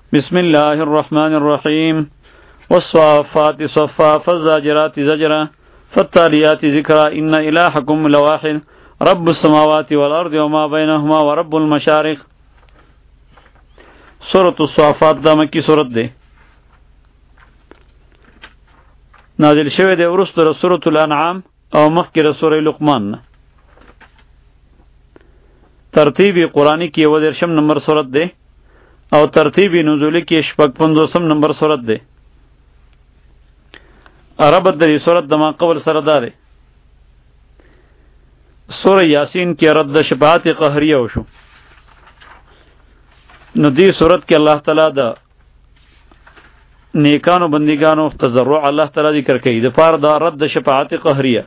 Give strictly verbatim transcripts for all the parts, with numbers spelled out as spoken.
بسم الله الرحمن الرحيم والصافات صفا فالزاجرات زجرا فالتاليات ذكرا إن إلهكم لواحد رب السماوات والأرض وما بينهما ورب المشارق. سورة الصافات دا مکی سورت دے نازل شوه دے ورست سورة الانعام او مخکر سورة لقمان. ترتیبی قرآنی کی ودرشم نمبر سورت دے او ترتیبی نزولی کی شپک پندوسم نمبر سورت دے. عربت دری سورت دما قبل سردار سورہ یاسین کی رد شفاعت قہریہ وشو. نو دی صورت کې الله تعالی دا نیکانو بندگانو تضرع الله تعالی ذکر کوي د پاره دا رد شفاعت قهریه.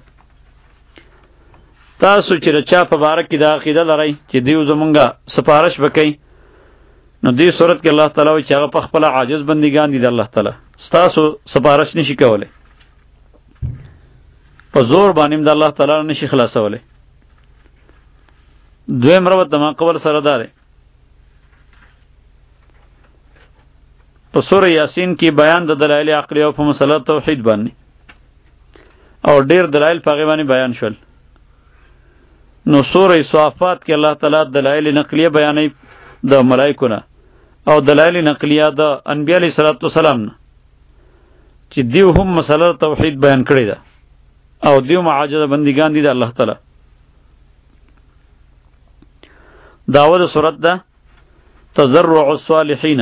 تاسو چې رچا په باره کې دا عقیده لرئ چې دیو زمونږه سفارش وکړي نو دی صورت کې الله تعالی وایي چې هغه په خپل عاجز بندگان دي د الله تعالی تاسو سفارش نشي کولای په زور باندې د الله تعالی نشي خلاصولای. دویم روایت د ما قبل سره داره په سورہ یاسین کې بیان د دلایل عقلی او په مسله توحید باندې او ډیر دلایل په هغه باندې بیان شول. نو سورہ صافات کې الله تعالی دلایل نقلیه بیانې د ملائکو نه او دلایل نقلیه د انبیاء علیه السلام نه چې دیو هم مسله توحید بیان کړی ده او دیو معاجز بندگان دي د الله تعالی. داود سورت ده تضرع الصالحین،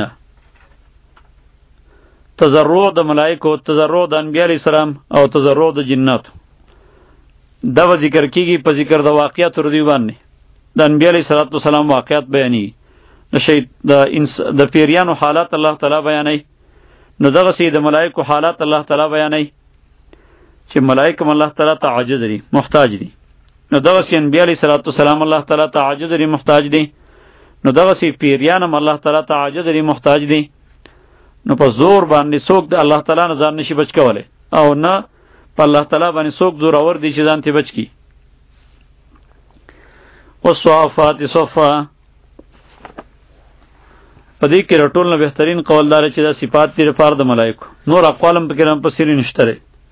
تضرع د ملائکو، تضرع د انبیاء علیہ السلام او تضرع د جنات. دا ذکر کیږي په ذکر د واقعات ردی باندې د انبیاء علیہ السلام واقعات بیانې د شی د انس د پیریانو حالات الله تعالی بیانې. نو دغه سي د ملائکو حالات الله تعالی بیانې چې ملائکه الله تعالی ته عاجز دي محتاج دي. نو دغه سي انبیاء علیہ السلام الله تعالی ته عاجز دي محتاج دي. نو دغه سي پیریان الله تعالی ته عاجز دي محتاج دي. نو په زور باندې څوک د الله تعالی نه ځان نشي بچ کولی او نه په الله تعالی باندې څوک زور اور دی چې ځان ته بچ کی. والصافات صفا په دې کې رټول نه بهترین قول دار چې دا صفات دي لپاره د ملائکو. نور اقوالم په کې هم په سری نشته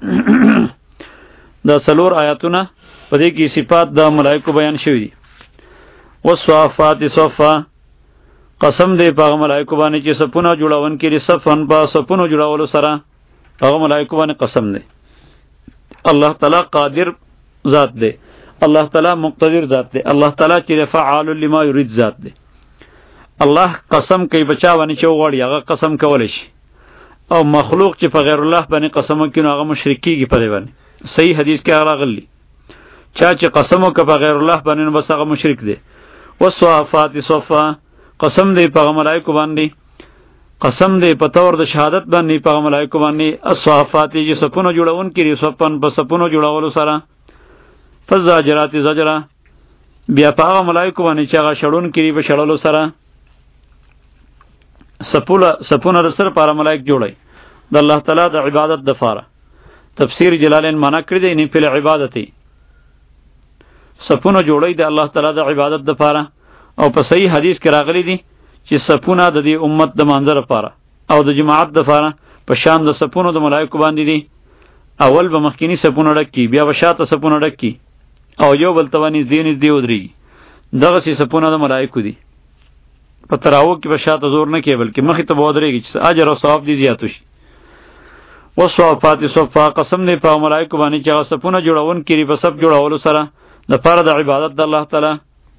دا سلور آیاتونه په دې کې صفات د ملائکو بیان شوی دي. والصافات صفا قسم دی په ملائکه باندې چې صفونه جوړون کړي صفن په صفونو جوړولو سره هغه ملائکه باندې قسم دی. الله تعالی قادر ذات دی، الله تعالی مقتدر ذات دی، الله تعالی چې فعال لما یرید ذات دی. الله قسم کوي بچا باندې چې وغواړي هغه قسم کولی شي او مخلوق چې په غیر الله باندې قسم کوي هغه مشرک کیږي په دې باندې. صحیح حدیث کې راغلی چا چې قسم وکړي په غیر الله باندې نو بس هغه مشرک دی. والصافات صفا قسم دی په ملائکه باندې قسم دی په تور د شهادت باندې په ملائکه باندې الصافات چې صفونه جوړون کړي صفن په صفونو جوړولو سره فزاجرات زجرا بیا په ملائکه باندې چې هغه شړون کړي په شړلو سره صفونه صفونه سره پر ملائک جوړي د الله تعالی د عبادت د فاره. تفسیر جلالین معنا کړی دی نه په عبادتي صفونه جوړي د الله تعالی د عبادت د فاره او په صحیح حدیث کې راغلی دي چې صفونه د دې امت د منظر لپاره او د جماعت د لپاره په شان د صفونو د ملائکه باندې دي. اول به مخکینی صفونه ډکې بیا به شاته صفونه ډکې او یو بل توانیز دینیز دی ودرېږي. دغه سي صفونه د ملائکه دي په تراو کې به شاته زور نه کوي بلکې مخې ته به ودرېږي چې اجر او ثواب دي زیات شي. والصافات صفا قسم دی په ملائکه باندې چې هغه صفونه جوړون کړي په صف جوړولو سره د لپاره د عبادت د الله تعالی.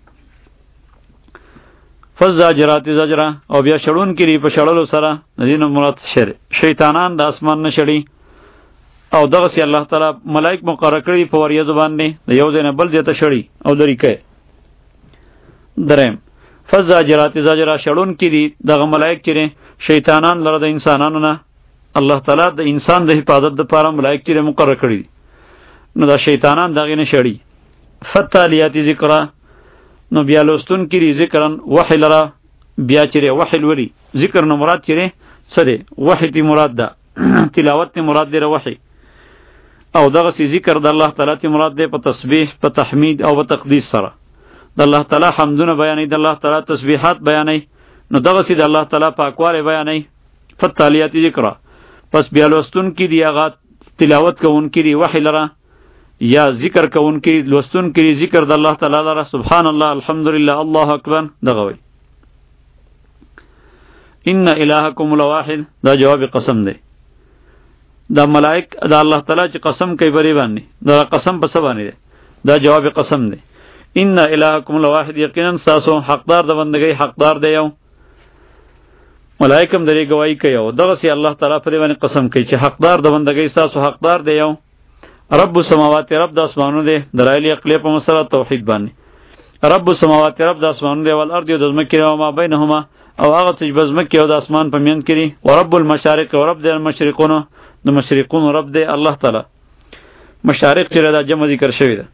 فزاجرات زجرا او بیا شړون کړي په شړلو سره دین مراد شر شیطانان د اسمان نه شړي او دغه سي الله تعالی ملائک مقرر کړي په وریه زبان نه یو ځای نه بل ځای ته شړي او درې کوي. دریم فزاجرات زجرا شړون کړي دغه ملائک چې شیطانان لره د انسانانو نه الله تعالی د انسان د حفاظت لپاره ملائک چې مقرر کړي نو دا شیطانان دغه نه شړي. فتالیات ذکر نو بیا لوستون کړي ذکرن وحی لرا بیا چیرې وحی وری ذکر نو مراد چیرې څه دی وحی تی مراد ده تلاوت تی مراد دی وحی او دغه سی ذکر د الله تعالی تی مراد دی په تسبیح په تحمید او په تقدیس سره د الله تعالی حمدونه بیانې د الله تعالی تسبیحات بیانې نو دغه سید الله تعالی پاکواله بیانای فتالیات ذکر پس بیا لوستون کی دی هغه تلاوت کوون کی دی وحی لره یا ذکر کوون کی لوستون کی ذکر د الله تعالی لره سبحان الله الحمدلله الله اکبر دغه وی ان الہکم لواحد دا جواب قسم دی دا ملائک دا الله تعالی چې قسم کوي بری باندې دا قسم په سبا نه دی دا جواب قسم دی ان الہکم لواحد یقینا ساسو حقدار د بندګۍ حقدار دی یو ملائکم درې گواہی کوي او دغه سي الله تعالی په دې باندې قسم کوي چې حقدار د بندګۍ ساسو حقدار دی یو رب السماوات رب د اسمانونو دی دلایل عقلی په مسله توحید باندې رب السماوات رب د اسمانونو دی ول ارض د زمکه او ما بینهما او هغه چې بزمکه او د اسمان په میان کړي او رب المشارق او رب د المشرقونو د مشرقونو رب دی الله تعالی مشارق چې دا جمع ذکر شوی ده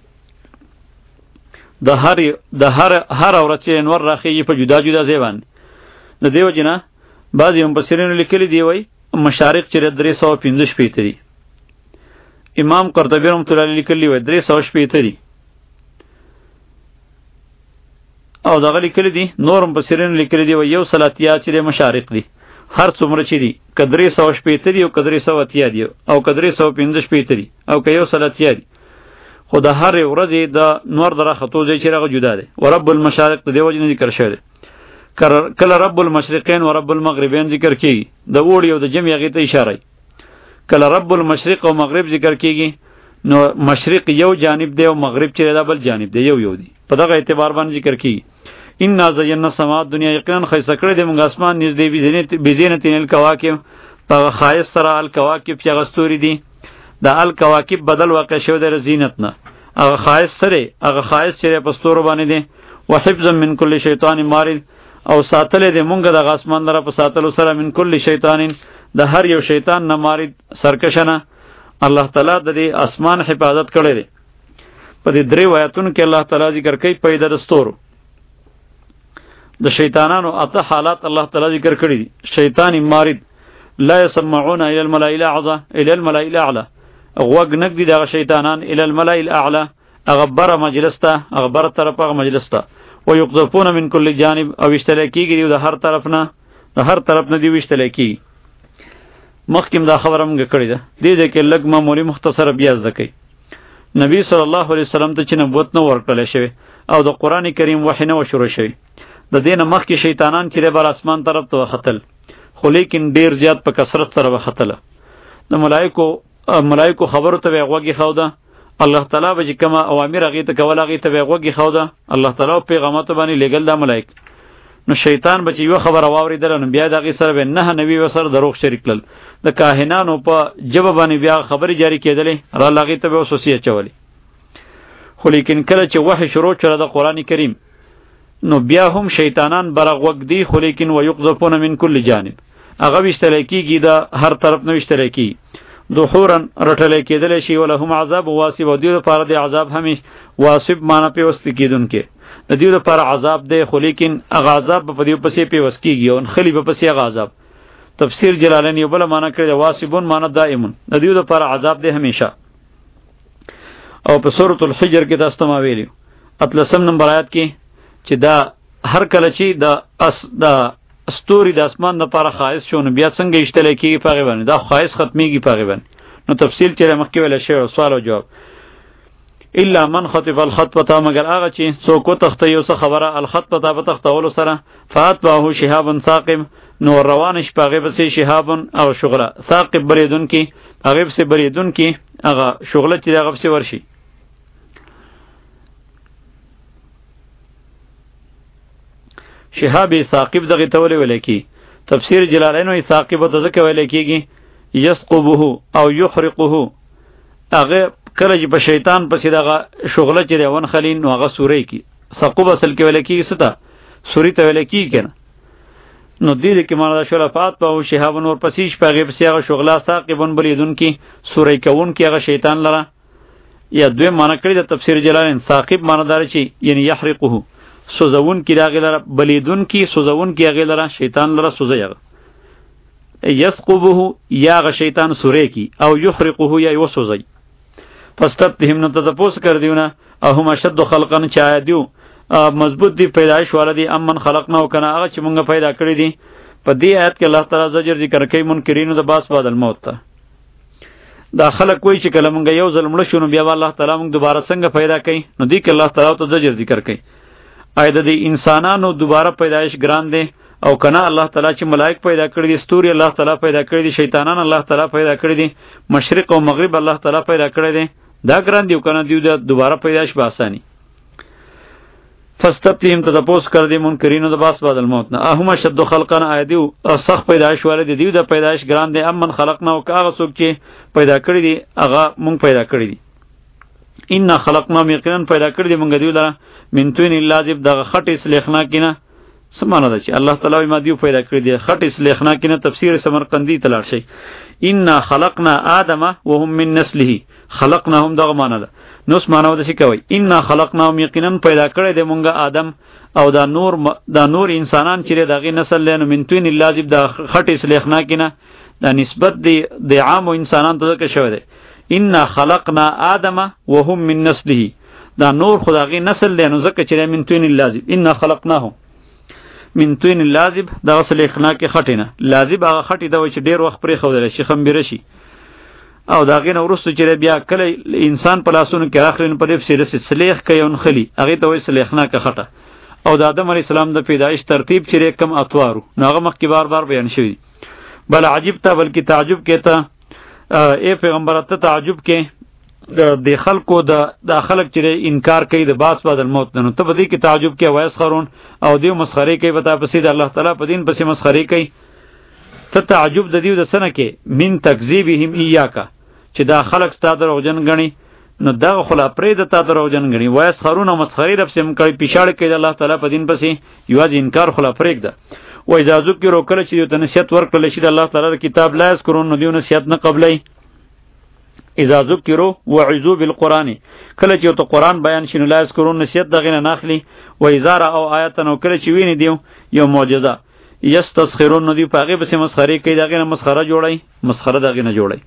د هر د هر هر اورت چې انور راخیږي په جدا جدا ځای باندې د دیو جنا بعضی مفسرین لیکلي دی وای مشارق چې درې سوه پنځه شپېته دي امام قرطبی رحمۃ اللہ علیہ لیکلی وای درې سوه شپېته دي او دغه لیکلی دي نور مفسرین لیکلی دی وای یو سلاتیا چې د مشارق دي هر څومره چې دي کدرې سوه شپېته دي او کدرې سوه اتیا دي او کدرې سوه پنځه شپېته دي او که یو سلاتیا دي خو د هر ورځې د نور دره خطو ځای چې هغه جدا دی و رب المشارق د دې وجې نه ذکر شوی دی کله رب المشرقین و رب المغربین ذکر کیږي د اوړي او د جمع هغې ته اشاره کله رب المشرق او مغرب ذکر کیږي نو مشرق یو جانب دی او مغرب چې دا بل جانب دی یو یو دی په دغه اعتبار باندې ذکر کیږي ان زینا السماء دنیا یقینا خیسه کړی دی موږ اسمان نږدې بزینت الکواکب په خایس سره الکواکب چې هغه ستوري دي د الکواکب بدل واقع شوی دی زینت نه هغه خایس سره هغه خایس چې په ستورو باندې دی وحفظا من کل شیطان مارد او ساتل دی مونږ د اسمان لره په ساتلو سره من کل شیطان د هر یو شیطان نه مارد سرکشنه الله تعالی د دې اسمان حفاظت کړی دی په دې درې آیاتونو کې الله تعالی ذکر کوي پیدا د ستورو د شیطانانو اته حالات الله تعالی ذکر کړی دي شیطان مارد لا يسمعون الى الملأ الاعلى الى الملأ الاعلى غوږ نګ دي دغه شیطانان الى الملأ الاعلى اغبر مجلس ته اغبر طرفه مجلس ته ويقذفون من كل جانب او اشتراکیږي د هر طرف نه د هر طرف نه دی وشتراکی مخکیم دا خبره موږ کړی ده دې دې کې لږ معمولی مختصر بیا ځکې نبی صلی الله علیه وسلم ته چې نبوت نه ورکړل شوی او د قران کریم وحی نه شروع شوی د دې نه مخکې شیطانان چې بر اسمان طرف ته خطل خو لیکن ډیر زیات په کثرت سره وختله د ملائکو ملائکو خبرو ته وغوږی خوده الله تعالی به کومه اوامر هغې ته کول هغې ته به غوږی خوده الله تعالی پیغاماتو باندې لېږل دا ملائک نو شیطان به چې یوه خبره واورېدله نو بیا د هغې سره به نهه نوي سره دروغ شریک کړل د کاهنانو په ژبه باندې بیا خبرې جاري کېدلې راله هغې ته به وسوسې اچولې خو لیکن کله چې وحی شروع شوله د قرآن کریم نو بیا هم شیطانان بره غوږ دی خو لیکن ویقذفون من کل جانب هغه ویشتلی کېږي د هر طرف نه ویشتلی کېږي دحورا رټلی کېدلی شي ولهم عذاب واصب او دوی دپاره د عذاب همیش واصب معنی پیوستې کېدونکی د دوی دپاره عذاب دی خو لیکن هغه عذاب به په دوی پسې پیوست کېږي او نښلي به پسې هغه عذاب تفسیر جلالین یو بله معنی کړې ده واصبون معنی دائمون د دوی دپاره عذاب دی همیشه او په سورة الحجر کې تاسو ته ما ویلي اتلسم نمبر آیات کې چې دا هر کله چې د اس د ستوري د اسمان لپاره خایس شو نو بیا څنګه اشتلی کېږي په هغې باندې دا خایس ختمیږي په هغې باندې نو تفصیل چې مخکې ویلی شوی سوال او جواب الا من خطف الخطبه مگر هغه چې څوک وتښته یو څه خبره الخطبه په تښتولو سره فاتبعه شهاب ثاقب نو روان شي په هغې پسې شهاب او شغله ثاقب بریدونکي هغې پسې بریدونکي هغه شغله چې د هغه پسې ورشي شهاب ثاقب دغه ته ولې ویلی کېږي تفسیر جلالین وایي ثاقب ته ځکه ویلی کېږي یسقبه او یحرقه هغه کله چې په شیطان پسې دغه شغله چې دی ونښلي نو هغه سوری کي ثقب اصل کې ویلی کېږي څه ته سوري ته ویلی کېږي که نه نو دې کې معنی دا شوله فاتبعه شهاب ورپسې شي په هغې پسې هغه شغله ثاقبون بریدونکي سوری کوونکي هغه شیطان لره یا دویم معنی کړي د تفسیر جلالین ثاقب معنی داره چې یعنی یحرقه سوزون کی راغی لره بلیدون کی سوزون کی راغی لره شیطان لره سوزه یغ یسقبه یا غ شیطان سوره کی او یحرقه یا وسوزی پس تبتهم نو تاسو کر دیونه او هم شد خلقن چا دیو مضبوط دی پیدایش والا دی امن خلقنا او کنه هغه چې مونږ پیدا کړی دي. په دې آیت کې الله تعالی زجر ذکر کوي منکرینو د باس بعد الموت ته. دا خلک وایي چې کله مونږ یو ځل مړ شو نو بیا الله تعالی مونږ دوباره څنګه پیدا کوي، نو دې کې الله تعالی ته زجر ذکر کوي. آیا د انسانانو دوباره پیدایش ګران دی او کنه الله تعالی چې ملائک پیدا کړی دي، ستوري الله تعالی پیدا کړی دي، شیطانان الله تعالی پیدا کړی دي، مشرق او مغرب الله تعالی پیدا کړی دي، دا ګران دی کنه دیو د دوباره پیدایش به آسانی. فاستفتهم تدپوس کر دی منکرینو د باس بعد الموت نه اهم شد خلقنا ایدیو سخت پیدایش والے دی دیو د پیدایش ګران دی امن خلقنا او هغه څوک چې پیدا کړی دي هغه مونږ پیدا کړی دي. ان خلقنا یقینا پیدا کړی دي مونږ دیو لره من توین لازم دغه خټې سلیخنا کینه سمانه ده چې الله تعالی ما دیو پیدا کړی دي خټې سلیخنا کینه تفسیر سمرقندی تلار شي. ان خلقنا آدم وهم من نسله خلقناهم دغه معنی ده. نو سمانه ده چې کوي ان خلقناهم یقینا پیدا کړی دی مونږ آدم او دا نور دا نور انسانان چې دغه نسل لنو من توین لازم د خټې سلیخنا کینه دا نسبت دی د عام انسانان ته کې شوی دی. ان خلقنا آدم وهم من نسله دا نور خدای نسل لنو زکه چې من توین لازم ان خلقناهم من توین لازم دا اصل اخنا کې خټینه لازم هغه خټی دا چې ډیر وخت پرې خو درشي خمبره شي او دا غینه ورسته چې بیا کله انسان په لاسونو کې اخرین په دې سره سلیخ کوي اون خلی هغه ته وایي سلیخنا کې خټه. او د آدم علی السلام د پیدایش ترتیب چې کم اطوارو ناغه مخ کې بار بار بیان شوی. بل عجیب ته بلکې تعجب کې ته ای پیغمبر ته تعجب کې د خلکو د د خلک چې انکار کوي د باس بعد الموت نو ته بدی کې تعجب کې وایس خرون او دیو مسخره کوي وتا پسې د الله تعالی په دین پسې مسخره کوي. ته تعجب د دیو د سنه کې من تکذیبهم ایاکا چې دا خلک ستاسو دروغجن غني نو دا خلا پرې د تا دروغجن غني وایس خرون او مسخره رب سم کوي پیشاړ کوي د الله تعالی په دین پسې یواز انکار خلا پرېګ ده. و اجازه کې روکل چې ته نصیحت ورکړل شي د الله تعالی کتاب لا اس کرون نو دیو نصیحت نه قبلای. اذا ذکروا وعظوا بالقران کله چې ته قران بیان شینو لا اس کرون نصیحت دغه نه ناخلی و اذا را او آیت نو کله چې ویني دیو یو معجزه یستسخرون نو دی پاغه به مسخره کوي دغه نه مسخره جوړای مسخره دغه نه جوړای.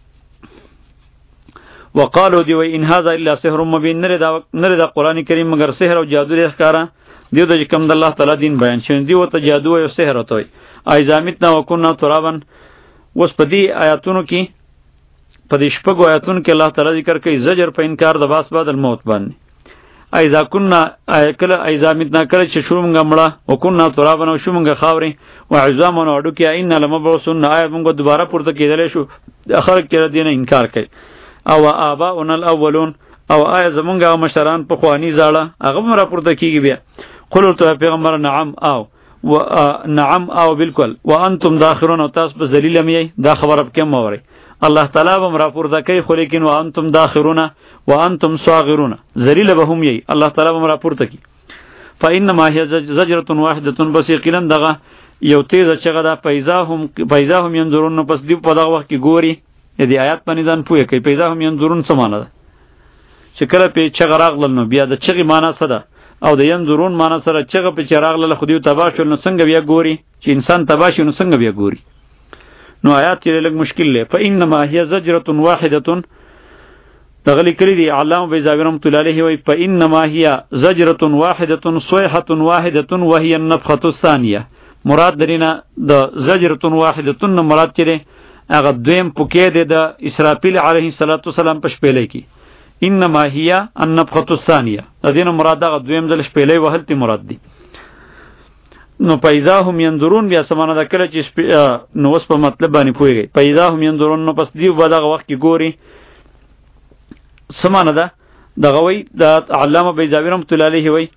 وقالو دی و ان هذا الا سحر مبین نره دا نره دا قران کریم مگر سحر او جادو لري ښکارا دیو د کوم د الله تعالی دین بیان شین دی او ته جادو او سحر وتوي ایزامیتنا وکنا ترابن. وس پدی آیاتونو کې په دې شپږو آیاتونو کې الله تعالی ذکر کوي زجر په انکار د باس بعد الموت باندې. ایذا كنا کله ایزامیتنا کله چې شومږه مړه وکنا ترابن او شومږه خاوري او عظامن اډو کې ان لمبعثون آیات موږ دوباره پورته کېدل شو اخر کې دین انکار کوي. او آباؤنا الاولون او آیا زمونږه مشران په خوانی زاړه هغه مر پورته کیږي بیا. قل تو پیغمبر نعم او و نعم او بالکل وانتم داخرون او تاسو په ذلیل می دا خبره کې موري الله تعالی به مر پورته کوي خو لیکن وانتم داخرون وانتم صاغرون ذلیل به هم یی الله تعالی به مر پورته کی. فانما هي زجره واحده بس یقینا دغه یو تیزه چغه دا پیزاهم پیزاهم ينظرون پس دی په دغه وخت کې ګوري دې آیات باندې ځان پوهه کوي پیزاهم ينظرون څه معنی ده چې کله په چغه راغلل نو بیا د چغې معنی څه ده او د ينظرون معنی سره چغه په چراغله خو دیو تباہ شول نو څنګه بیا ګوري چې انسان تباہ شي نو څنګه بیا ګوري. نو آیات چې لږ مشکل لې فانما هي زجره واحده تغلی کړی دی علامه بیزاوی رحمۃ اللہ علیہ وی فانما هي زجره واحده صيحه واحده وهي النفخه الثانيه. مراد درینه د زجره واحده مراد چې هغه دویم پوکې دی د اسرافیل علیه السلام په شپېلې کې انما هي النفخه الثانيه د دې مراد هغه دویم ځل شپېلې وهل تی مراد دی. نو پیدا هم ينظرون بیا سمانه د کله چې نو وس په مطلب باندې پوهیږي پیدا هم ينظرون نو پس دی په دغه وخت کې ګوري سمانه ده دغه وی د علامه بیزاوی رحمۃ اللہ علیہ وی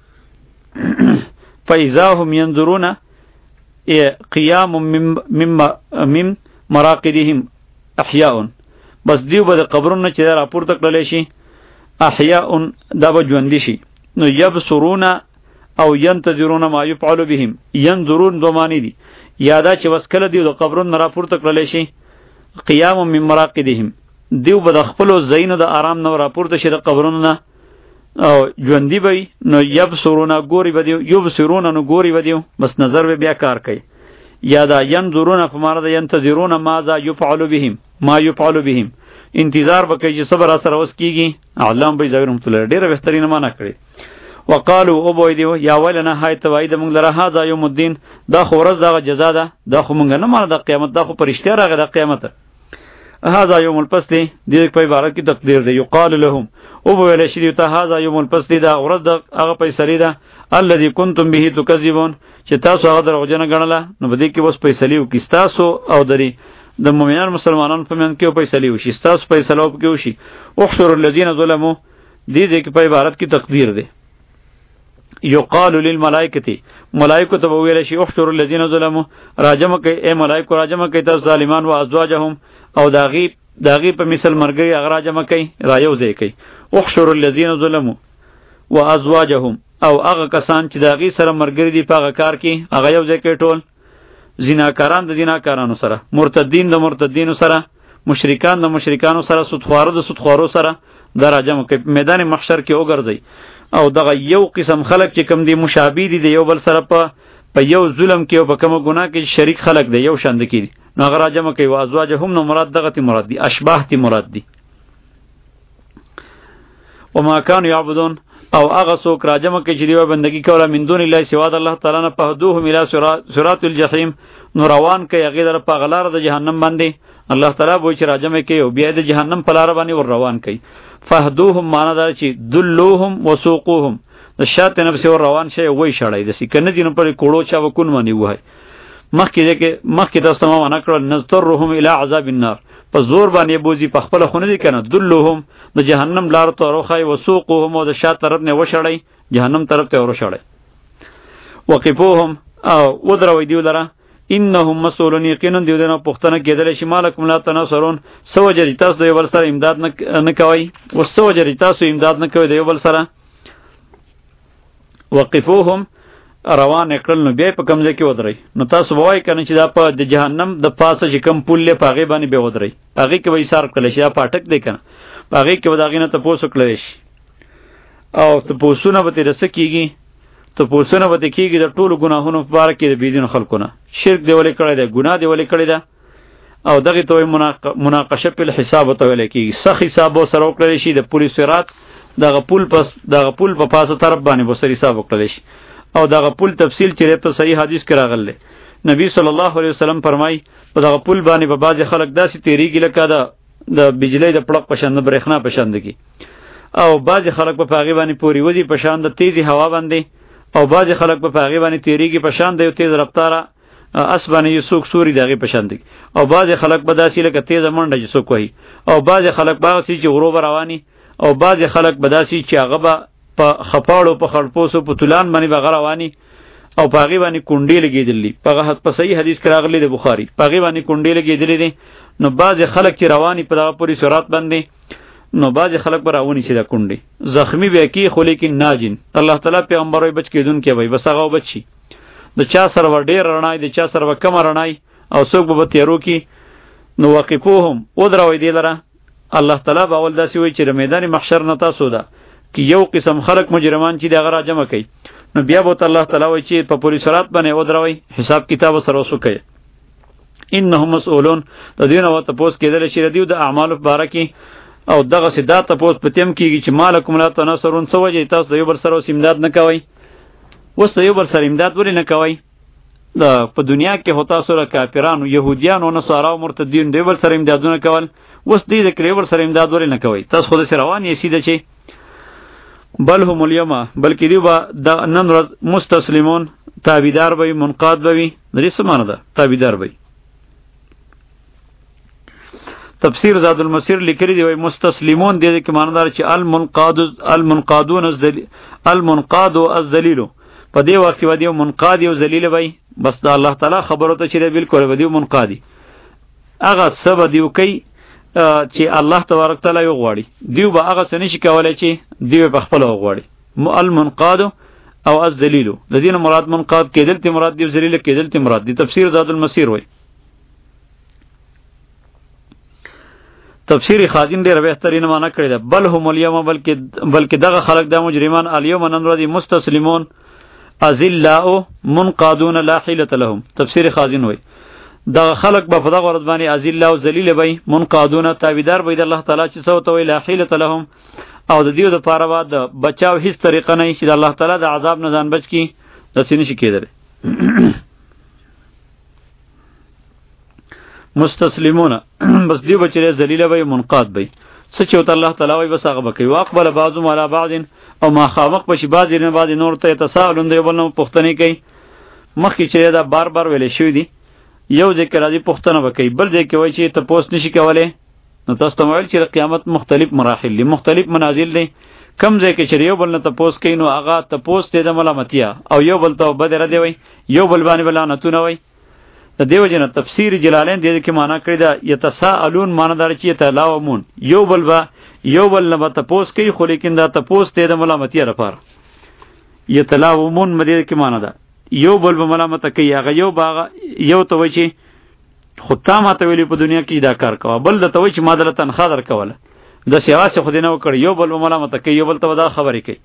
پیدا هم ينظرون قیام مم مم مراقدهم احیاء بس دیو به د قبرونو چې راپورته کړل شي احیاء دا به ژوندي شي. نو یبصرون او ينتظرون ما يفعل بهم ينظرون دو معنی دي یادا چې وسکله دیو د قبرونو راپورته کړل شي قیام من مراقدهم دیو به د خپل زینو د آرام نو راپورته شي د قبرونو نه او ژوندي به نو یبصرون ګوري به دیو یبصرون نو ګوري به دیو بس نظر به بیا کار کوي. یا دا ينظرون فمارد ينتظرون ماذا يفعل بهم ما يفعل بهم انتظار وکړي چې صبر سره اوس کیږي. علامه بیزاوی رحمۃ اللہ ډیره بهترینه معنا کړي وقالو او بوی دی یا ولنا های توای د موږ لره هاذا یوم الدین دا خو ورځ دا جزا ده دا خو موږ نه مانه د قیامت دا خو پرشتیا راغی د قیامت هاذا یوم الفصل دې په عبارت کې تقدیر دی یقال لهم او ویل شي ته هاذا یوم الفصل دا ورځ د هغه فیصله ده الذي کنتم به تکذبون چې تاسو هغه دروغجن غنله نو بده کې وس فیصله وکي تاسو او دري د مؤمنان مسلمانانو په من کې فیصله وشي تاسو فیصله وکي وشي احشر الذين ظلموا دې دې کې په عبارت کې تقدیر دی یقال للملائکه ملائکه ته ویل شي احشر الذين ظلموا راجم کوي اے ملائکه راجم کوي تاسو ظالمان او ازواجهم او داغي داغي په مثل مرګري هغه راجم کوي رایو ځای کوي احشر الذين ظلموا وازواجهم او هغه کسان چې داغي سره مرګري دي په هغه کار کې هغه یو ځای کوي ټول زناکاران د زناکارانو سره مرتدین د مرتدینو سره مشرکان د مشرکانو سره سودخوارو د سودخوارو سره دا راجم کوي میدان محشر کې وګرځي او دغه یو قسم خلق چې کم دی مشابه دي د یو بل سره په په یو ظلم کې او په کوم ګناه کې شریک خلق دی یو شاند کې نو هغه راجم کوي وازواجهم نو مراد دغه تی مراد دي اشباح تی مراد دي وما كانوا يعبدون او هغه څوک راجم کوي چې دیو بندگی کوله من دون الله سوا د الله تعالی نه فهدوهم الى صراط الجحیم نو روان کوي هغه در په غلار د جهنم باندې الله تعالی وایي چې راجم کوي او بیا د جهنم په لار باندې ور روان کوي فهدوهم معنا دا چې دلوهم وسوقوهم د شات نفس ور روان شي وای شړای د سکنه دین پر کوړو چا وکون باندې وای مخکې دې کې مخکې تاسو ما ونه کړل نذرهم الى عذاب النار په زور باندې بوزي په خپل خونه دي کنه دلوهم د جهنم لار ته روخای وسوقوهم او د شات طرف نه وشړای جهنم طرف ته ورشړای وقفوهم او ودروي دی لره انهم مسئولون یقینا دیو دنه پختنه کېدل شي مالکم لا تناصرون سو جری تاسو د یو بل سره امداد نه کوي او سو جری تاسو امداد نه کوي د یو بل سره وقفوهم روان کړل نو بیا په کمزې کې ودرئ نو تاسو وایي کنه چې دا په د جهنم د پاسه چې کم پول له پاغه باندې به ودرئ هغه کې وای سار کړل شي دا پټک دی کنه هغه کې وداغینه ته پوسو کړل شي او ته پوسونه به ترسه کیږي ته پوسونه به کیږي د ټولو ګناهونو په اړه کې د بيدین خلقونه شرک دی ولې کړی دی ګناه دی ولې کړی دی او دغه ته مناقشه په حساب ته ولې کیږي صح حساب سره وکړل شي د پولیس سرات دغه پول پس دغه پول په پاسه طرف باندې به سری حساب وکړل شي او دغه پول تفصیل چې په صحیح حدیث کې راغلی نبی صلی الله علیه وسلم فرمای په دغه پول باندې په باز خلک داسې تیریږي لکه د د بجلی د پړق پشان د برېښنا پشان دي او باز خلک په پاغي باندې پوری وځي پشان د تیزی هوا باندې او باز خلک په پاغي باندې تیریږي پشان د یو تیز رفتاره اس باندې یو څوک سوري دغه پشان دي او باز خلک په داسې لکه تیز منډه چې څوک وایي او باز خلک باغ سي چې غروب رواني او باز خلک بداسي چې هغه به په خپاړو په خړپوسو په تولان باندې بغیر رواني او پاغي باندې کونډې لګېدلې په په صحیح حدیث کې راغلی د بخاری پاغي باندې کونډې لګېدلې دي نو باز خلک چې رواني په دغه پوری سرات باندې نو باز خلک به راونی شي د کونډې زخمی به کی خو لیکن ناجن الله تعالی پیغمبروي بچ کېدون کې وای بس هغه بچي د چا سره ور ډیر رڼای د چا سره کم رڼای او څوک به تیرو کې نو وقفوهم او دروي دی لره الله تعالی به ول داسي وای چې د میدان محشر نه تاسو ده کې یو قسم خلق مجرمان چې دغه را جمع کوي نو بیا به الله تعالی وای چې په پولیس رات باندې او دروي حساب کتاب سره وسو کوي انهم مسئولون د دینه وته پوس کېدل شي ردیو د اعمال مبارکي او دغه سدا ته پوس پتیم کیږي چې مالکم لا تناصرون سوجه تاسو د یو بل سره امداد نه کوي وس یو بل سره امداد ولې نه کوي د په دنیا کې هوتا سره کافرانو يهوديان او نصارا او مرتدین دی بل سره امدادونه کول وس دې د کلیور سره امداد ولې نه کوي تاسو خود سره روان یې سیده چی بل هم اليوم بلکې دی با د نن ورځ مستسلمون تابعدار وي منقاد وي درې سمانه ده تابعدار وي تفسیر زاد المسیر لیکلی دی وای مستسلمون دی کې معنی دار چې المنقاد المنقادون الذلیل المنقاد الذلیل په دې وخت کې ودی منقاد او ذلیل وای بس دا الله تعالی خبرو ته چې بالکل ودی منقادی هغه سبب دیو کوي چې الله تبارک تعالی یو غواړي دیو به هغه څه نشي کولای چې دیو په خپل غواړي المنقاد او الذلیل الذين مراد منقاد کېدل ته مراد دی ذلیل کېدل ته مراد دی تفسیر زاد المسیر وای تفسیر خازن ډیر بهترین معنی کړی ده بل هم اليوم بلکې بلکې دغه خلق د مجرمان اليوم نن ورځ مستسلمون ازلاء منقادون لا حیلة لهم تفسیر خازن وای دغه خلق به په دغه ورځ باندې ازلاء او ذلیل وي منقادون تابعدار وي د الله تعالی چې سو ته وی لا حیلة لهم او د دیو د پاره با د بچاو هیڅ طریقه نه چې د الله تعالی د عذاب نه ځان بچ کی د سینې شي کېدل. مستسلمون بس دیو بچره ذلیل وي منقاد وي څه چې ته الله تعالی وي بس هغه بکوي. واقبل بعضهم على بعض او ما خامق بشي بعض نه بعض نور ته تساؤلون دی بل نو پښتنه کوي. مخکې چې دا بار بار ویل شوی دی یو ذکر راځي پښتنه وکي بل ځکه وای چې ته پوس نشي کولای. نو تاسو ته ویل چې قیامت مختلف مراحل دي مختلف منازل دي. کم ځکه چې یو بل نه ته پوس کین نو هغه ته پوس ته د ملامتیا او یو بل ته بدر دی وای یو بل باندې بلانتونه وای. د دیو جن تفسیر جلالین دې کې معنا کړی دا یتساءلون معنا دار چې تلاومون یو بل با یو بل نه ته پوس کوي خو لیکن دا ته پوس ته د ملامتیا لپاره. یتلاومون مدې کې معنا ده یو بل به ملامت کوي هغه یو باغ یو ته وای چې خو تا ما ته ویلی په دنیا کې دا کار کوه بل د ته وای چې ما دلته تنخوا درکوله د سیاسي خو دې نه وکړ یو بل به ملامت کوي یو بل ته دا خبرې کوي.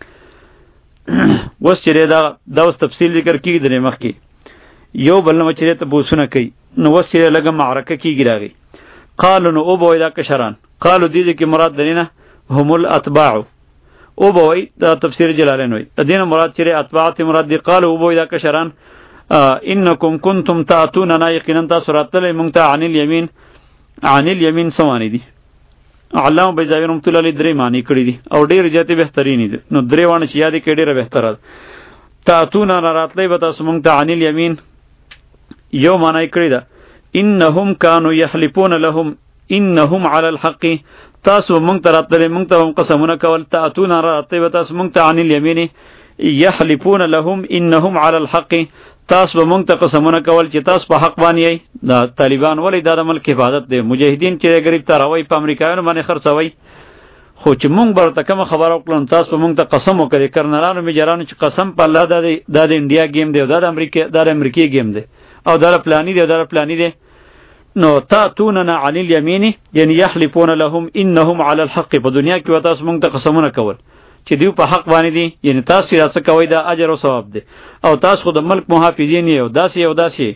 وس چې دا دا اوس تفصیل ذکر کیږي د مخ کې یو بل نه چې ته بوسونه کوي نو وس چې لګه معرکه کیږي راغی. قالو نو او بوای دا کشران قالو دې کې مراد دنه هم الاتباع او بوای دا تفسیر جلالین وای دینه مراد چې اتباع ته مراد دی. قالو او بوای دا کشران انکم کنتم تاتوننا یقینا تاسو راتلې مونږ ته عن الیمین عن الیمین سوانی دي. علامه بیزاوی رحمۃ اللہ علیہ درې معنی کړی دي او ډېر جاته بهترین دي. نو درې وانه چې یاد کړي ډېر بهتره تاتوننا راتلې به تاسو مونږ ته عن الیمین یو معنی کړی ده انهم كانوا يحلفون لهم انهم على الحق تاسو مونږ ته راتلې مونږ ته قسمونه کول تاتوننا راتلې به تاسو مونږ ته عن الیمین یحلفون لهم انهم على الحق تاسو به مونږ ته قسمونه کول چې تاسو په حق باندې یې. دا طالبان ولې دا د ملک حفاظت دی مجاهدین چې غریب ته راوي په امریکایانو باندې خرڅوي خو چې مونږ برته کوم خبره وکړو تاسو به مونږ ته قسم وکړي کرنلانو میجرانو چې قسم په الله دا دی دا د انډیا گیم دی دا د امریکا دا د امریکای گیم دی او دا پلانی دی دا پلانی دی. نو تاتوننا عن الیمین یعنی یحلفون لهم انهم على الحق په دنیا کې وتاس مونږ ته قسمونه کول چې دیو په حق باندې دي یعنی تاسو یې څه کوي دا اجر او ثواب دی او تاسو خو د ملک محافظین یو داسې یو داسې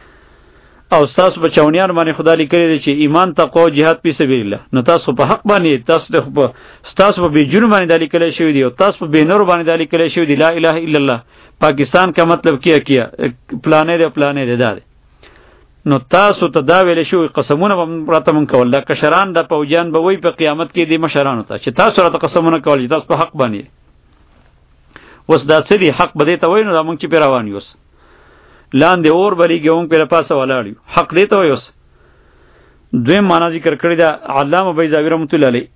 او تاسو بچاونیان باندې خدای لیکلی دی چې ایمان تقوا او jihad فی سبیل الله. نو تاسو په حق باندې تاسو ته تاسو په بیجون باندې د لیکلی شوی دی او تاسو په بینور باندې د لیکلی شوی دی لا اله الا الله پاکستان کا مطلب کیا کیا پلانې دی پلانې دی دا. نو تاسو ته دا ویل شو قسمونه به راته مونږ کول دا کشران د پوجان به وای په قیامت کې د مشرانو ته چې تاسو راته قسمونه کول چې تاسو په حق باندې وس دا سړي حق بده ته وای نو دا مونږ چې پیروان یوس لاندې اور بلیږي مونږ پر پاسه ولاړ یو حق دی ته وایوس. دویم معنا ذکر کړی دا علامه بیزاوی رحمۃ اللہ علیہ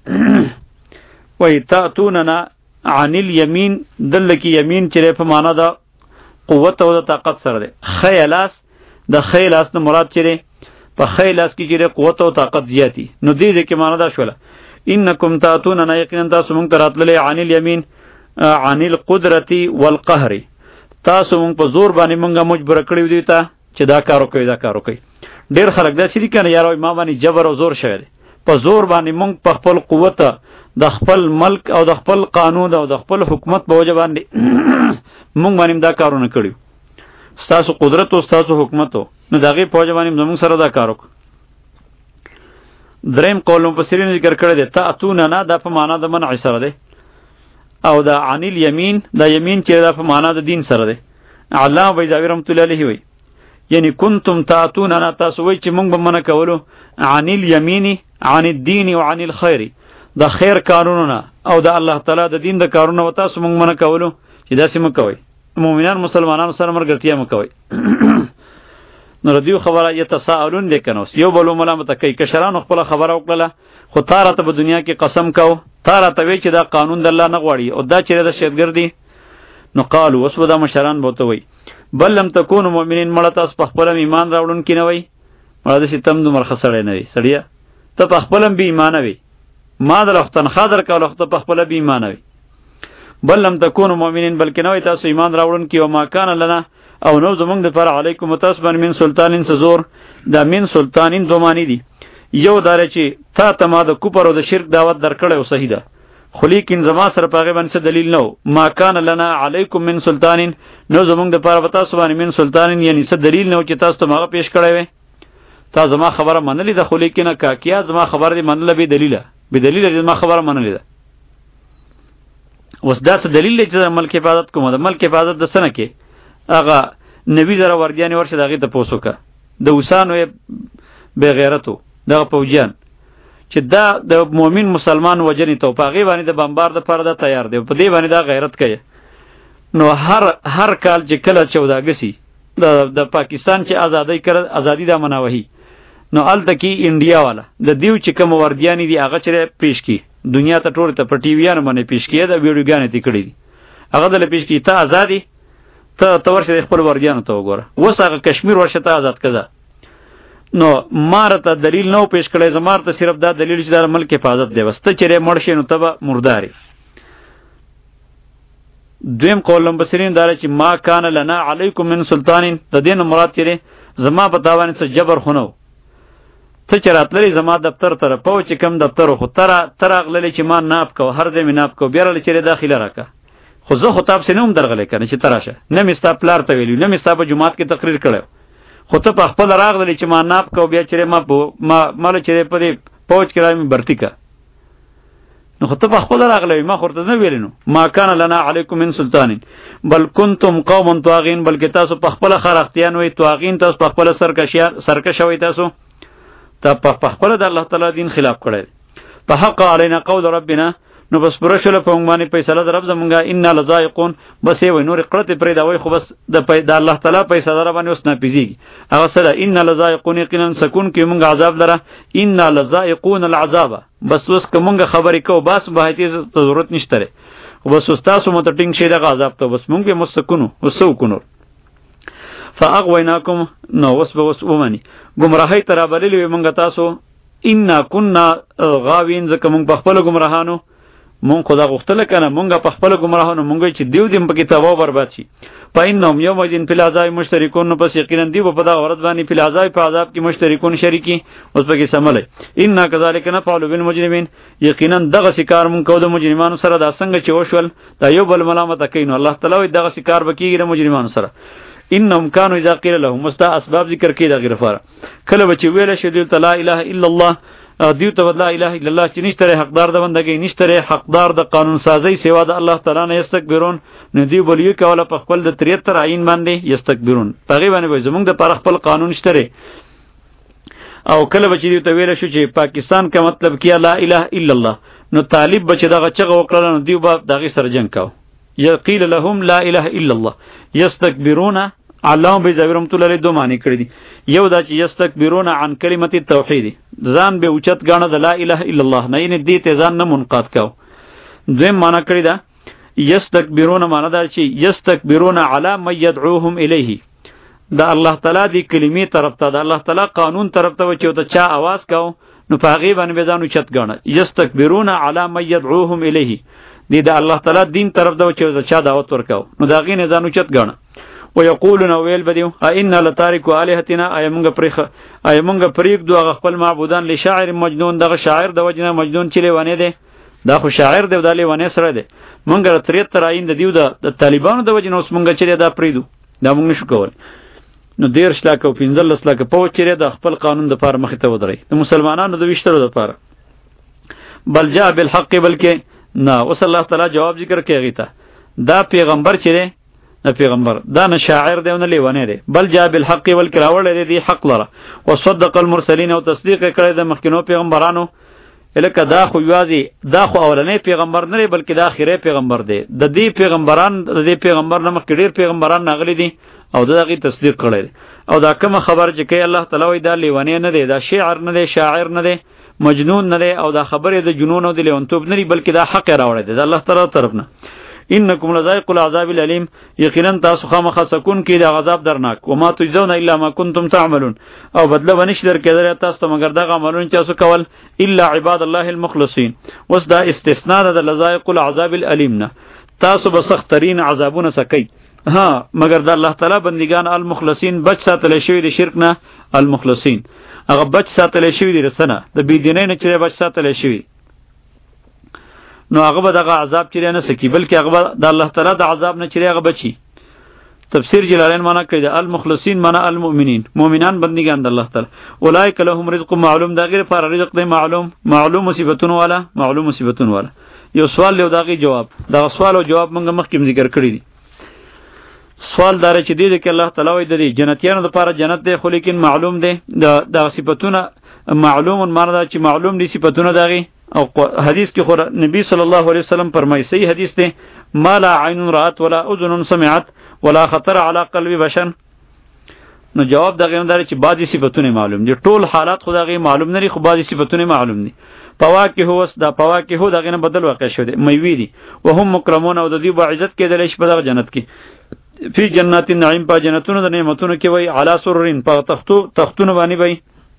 وای تاتوننا عن الیمین دل کی یمین چې په معنا دا قوت او طاقت سره ده. خیلاس د خیلاس نه مراد چیرې په خیلاس کې چیرې قوت او طاقت زیاتی نو دې دې کې معنا دا شوله انکم تاتوننا یقینا تاسو مونږ ته راتللې عن الیمین عن القدرة والقهر تاسو مونږ په زور باندې مونږه مجبور کړی دی ته چې دا کارو کوي دا کارو کوي. ډیر خلک دا چې کنه یارو ما باندې جبر او زور شوی په زور باندې مونږ په خپل قوت د خپل ملک او د خپل قانون او د خپل حکومت په وجه باندې مونږ باندې دا کارونه کړیو ستاسو قدرت او ستاسو حکومت نو دغه په وجه باندې موږ سره دا کارو. دریم قول مفسرین ذکر کړی دی تاتون نه دا په معنا د منع سره دی او دا عن الیمین دا یمین چې دا په معنا د دین سره دی. علامه بیزاوی رحمۃ اللہ علیہ وی یعنی کنتم تاتون نه تاسو وای چې موږ به منع کولو عن الیمین عن الدین وعن الخير د خیر کارونه او د الله تعالی د دین د کارونه و تاسو موږ منع کولو چې داسې مکوئ مومنان مسلمانانو سره مرګرتیا مکوئ. نو ردیو خبره یتساءلون لیکنوس یو بل ملامت کوي کشرانو خپل خبره وکړه خو تاره ته په دنیا کې قسم کو تاره ته وی چې دا قانون د الله نه غواړي او دا چې د شهدګردي. نو قالو وسو دا مشران بوته وی بل لم تکونوا مؤمنین مړه تاسو په خپل ایمان راوړون کې نه وی مړه د ستم د مرخصړې نه وی سړیا ته په خپل بی ایمان وی ما د لختن خاطر کول خو په خپل بی ایمان وی بل لم تکونوا مؤمنین بلکې نه وی تاسو ایمان راوړون کې او ما کان لنا او نو زمونږ د پر علیکم متاسبن من سلطانین سزور دا من سلطانین دومانی دی یو داره چې تا ته ما د کوپر او د شرک دعوت درکړی او صحیح ده خو لیکن زما سره په هغې باندې څه دلیل نه و ما کان لنا علیکم من سلطانین نو زمونږ د پاره په تاسو باندې من سلطانین یعنی څه دلیل نه و چې تاسو ته ما هغه پیش کړی وی تا زما خبره منلې ده خو لیکن کاکیا زما خبره دې منله بې دلیله بې دلیله دې زما خبره منلې ده اوس دا څه دلیل دی چې د ملک حفاظت کوم؟ د ملک حفاظت د سنه کې هغه نبی زره وردیان ورشه دغه ته پوسوکه د وسانو بے غیرتو دغه پوجیان چې دا د مؤمن مسلمان وجنی ته پاغي باندې د بمبار د پرده تیار دی په دې باندې دا غیرت کوي. نو هر هر کال چې کله چودہ اگستی د د پاکستان چې ازادۍ کړ ازادي دا مناوهی نو الته کې انډیا والا د دیو چې کوم وردیانی دی هغه چې پیش کی دنیا ته ټول ته په ټي ویانو باندې پیش کیه دا ویډیوګانې تی کړی دي هغه د پیش کی ته ازادي ته تورشه خپل وردیانو ته وګوره وس هغه کشمیر ورشه ته آزاد کړه. نو مارته دلیل نو پیش کړی زمار ته صرف دا دلیل چې د ملک حفاظت دی وسته چیرې مرشه نو تبه مرداري. دویم قول لمبسرین داره چې ما کان لنا علیکم من سلطان د دین مراد چیرې زما په تاوان څه جبر خونو ته چراتلې زما دفتر تر پوه چې کم دفتر خو تر تر اغللې چې ما ناپ کو هر دې می ناپ کو بیرل چیرې داخله راکا خو زه خطاب سينوم درغلې کنه چې تراشه نه مستا پلار ته ویلو نه مستا په جمعات کې تقریر کړو خو ته په خپل راغلې چې ما ناپ کو بیا چیرې ما ما مال چیرې په دې پوج کې راځم برتی کا نو خو ته په خپل راغلې ما خورته نه ویلینو ما کان لنا علیکم من سلطان بل کنتم قوم طاغین بلکې تاسو په خپل خرختیان وي طاغین تاسو په خپل سرکشیا سرکشوي تاسو ته په خپل د الله تعالی دین خلاف کړی په حق علینا قول ربنا نو بس پرشل په موږ باندې فیصله در رب زمونږه ان لذائقون بس وي نور قرت پرې دا وای خو بس د د الله تعالی فیصله در باندې اوس نه پیږي هغه سره ان لذائقون یقینا سکون کې موږ عذاب لره ان لذائقون العذاب بس اوس کومه خبرې کو بس به هیڅ ضرورت نشته بس اوس تاسو مت ټینګ شي دغه عذاب ته بس موږ مسکونو وسو کونو فاغویناکم نو وس به وس ومني گمراهی تر بللی موږ تاسو ان كنا غاوین زکه موږ په خپل گمراهانو مون خدا غختله کنه مونږه په خپل گمراهونو مونږ چې دیو دیم په کتابو برباد شي پاینوم یوم جن فی العذاب مشترکون نو پس یقینا دی په دا ورځ باندې فی العذاب په عذاب کې مشترکون شریکی اوس په کې سملای ان کذالک نفعل بالمجرمین یقینا دغه سکار مون کو د مجرمانو سره دا څنګه چې وشول دا یو بل ملامت کینو الله تعالی دغه سکار بکیږي د مجرمانو سره انهم كانوا اذا قيل لهم مستا اسباب ذکر کی دا غفار کله بچ ویل شدل لا اله الا الله دیو ته لا اله الا الله چې نشته حقدار د بندګۍ نشته حقدار د قانون سازی سوا د الله تعالی نه یستكبرون نو دی بولیو کوله په خپل د تریتر عین باندې یستكبرون پغی باندې وای زمونږ د پر خپل قانون نشته او کله بچ دیو ته ویل شو چې پاکستان کا مطلب کیا لا اله الا الله نو طالب بچ دغه چغه وکړل نو دیو با دغه سر جنگ کاو یقیل لهم لا اله الا الله یستكبرون علامه بیزاویرم تو لري دوه معنی کړی دي یو دا چې یستكبرون عن کلمت التوحید ځان به اوچت غاڼه د لا اله الا الله نه نه دي ته ځان نه منقاد کاو دویم معنی کړی دا یستكبرون معنی دا چې یستكبرون علی من يدعوهم الیه دا الله تعالی دی کلمې طرف ته دا الله تعالی قانون طرف ته چې ته چا आवाज کاو نو پاغي باندې به ځان اوچت غاڼه یستكبرون علی من يدعوهم الیه دی دا الله تعالی دین طرف ته چې چا دعوت ورکاو نو دا غي نه ځان اوچت غاڼه ويقولون ويل بديو ان لتارك الهتنا اي مونږ پرخ اي مونږ پریک دوه خپل معبودان لشاعر مجنون دغه شاعر د وجنه مجنون چلی ونه دی دا خو شاعر دی د لیونه سره دی مونږ تر تر عین د دیو د طالبانو د وجنه اوس مونږ چلی دا پریدو دا مونږ نشو کول نو دیرش لاک او پنځل لاک په چیرې د خپل قانون د پاره مخ ته ودرې د مسلمانانو د وشترو د پاره بل جاء بالحق بلکې نه اوس الله تعالی جواب ذکر کوي تا دا پیغمبر چیرې نه پیغمبر دا نه شاعر دی نه لیونه دی بل جاء بالحق والکراول دی حق لره وصدق المرسلین او تصدیق کړی د مخکینو پیغمبرانو الکه دا خو یوازي دا خو اولنې پیغمبر نه بلکې دا اخیری پیغمبر دی د دې پیغمبران د دې پیغمبر نه مخکې ډیر پیغمبران نغلی دي او دغه تصدیق کړی او دا کوم خبر چې کوي الله تعالی دا لیونه نه دی دا شاعر نه دی شاعر نه دی مجنون نه دی او دا خبره د جنون او د لیونتوب نه بلکې دا حق راوړی دی د الله تعالی طرف نه انکم لذائق العذاب الالم یقینا تاسو خامخا سکون کې د عذاب درناک و ما تجزون الا ما کنتم تعملون او بدله ونش در کېدل تاسو مگر دغه عملونه چې تاسو کول الا عباد الله المخلصین وس دا استثناء د لذائق العذاب الالم نه تاسو به سخترین عذابونه سکی ها مگر د الله تعالی بندگان المخلصین بچ ساتل شوی د شرک نه المخلصین هغه بچ ساتل شوی د رسنه د بيدینۍ نه چې بچ ساتل شوی نو هغه به دغه عذاب چیرې نه سکی بلکې هغه د الله تعالی د عذاب نه چیرې هغه بچي تفسیر جلالین معنا کوي المخلصین معنا المؤمنین مؤمنان بندگان د الله تعالی اولئک لهم رزق معلوم دا غیر پر رزق دی معلوم معلوم مصیبتون والا معلوم مصیبتون والا یو سوال له داغي جواب دا سوال او جواب موږ مخکې ذکر کړی دي. سوال دار چې دی چې الله تعالی وایي د جنتیانو لپاره جنت دی، خو لیکن معلوم دی د د صفاتونه معلوم مردا چې معلوم دي صفاتونه داغي. او حدیث کې خو نبی صلی الله علیه وسلم فرمایي، صحیح حدیث دی، ما لا عین رات ولا اذن سمعت ولا خطر على قلب بشر. نو جواب دغه نه دی چې بعضی صفاتونه معلوم دي، ټول حالات خدای معلوم نه لري، خو بعضی صفاتونه معلوم دي. پواکه هو دا پواکه هو دغه نه بدل واقع شو دي، میوي دي، وهم مکرمون او د دې با عزت کېدل شي په دغه جنت کې. فی جنات النعیم، په جنتونو د نعمتونو کې وای، علی سررین، په تختو تختونو باندې وای.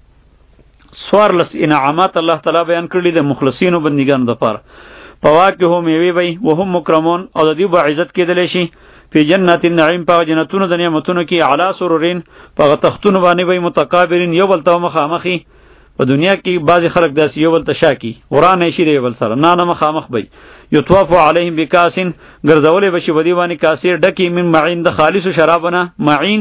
سوارلس انعامات الله تعالی بیان کړی د مخلصینو بندګانو لپاره. پواکه هو میوي وای، وهم مکرمون او د دې با عزت کېدل شي. فی جنات النعیم، په جنتونو د نعمتونو کې علی سررین، په تختونو باندې وای، متقابلین، یو بل ته مخامخي. په دنیا کې بعضی خلک داسې یو بل ته شاکی ورانه شي دی بل سره، نه نه مخامخ بی. یطواف علیهم بکاسین، ګرځولې بشي ودی باندې کاسې ډکی من معین، د خالص شرابونه. معین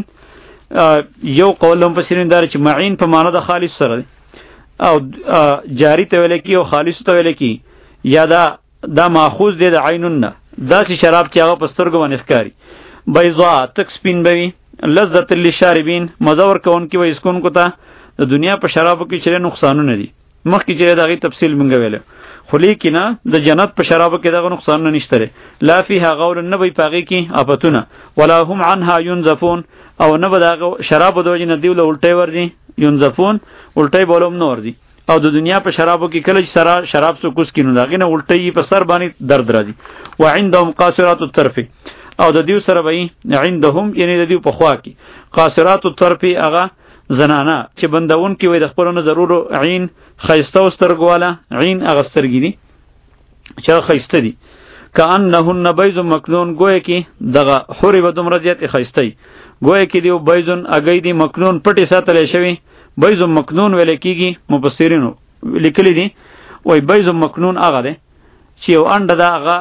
یو قولم پسرین دار چې معین په معنی د خالص سره دی، او جاری ته ویل کی او خالص ته ویل کی، یا دا دا ماخوذ دی د عینن نه. داسې شراب چې هغه پسترګو باندې ښکاری، بیضا تک سپین بوي، لذت للشاربین، مزه ورکون کی وای اسکون کو ته. د دنیا په شرابو کې چې نقصانونه دي، مخکې چې دغه تفصیل مونږ ویل، خو لیکن د جنت په شرابو کې دغه نقصانونه نشته. لا فیها غول، نه وي پاغي کې اپتونه، ولا هم عنها ينزفون، او نه به دغه شرابو دوی نه دیول الټي ورځي، ينزفون الټي بولم نور دي. او د دنیا په شرابو کې کله چې سره شراب سو کوس کینو دغه نه الټي په سر باندې درد راځي. وعندهم قاصرات الطرف، او د دیو سره وي عندهم، یعنی د دیو په خوا کې قاصرات الطرف هغه زنانا چې بندون کې وي د خپل نظرو عین خیسته واسترګواله، عین هغه سترګې دي چې خیسته دي. کأنهن بیض مکنون، گویا کې دغه حورې به دومره زیاتې خیسته وي، گویا کې دیو بیضون اگی دی مکنون پټې ساتلی شوي. بیض مکنون ویل کېږي، مفسرینو لیکلی دي وای بیض مکنون هغه دی چې یو انډه ده، هغه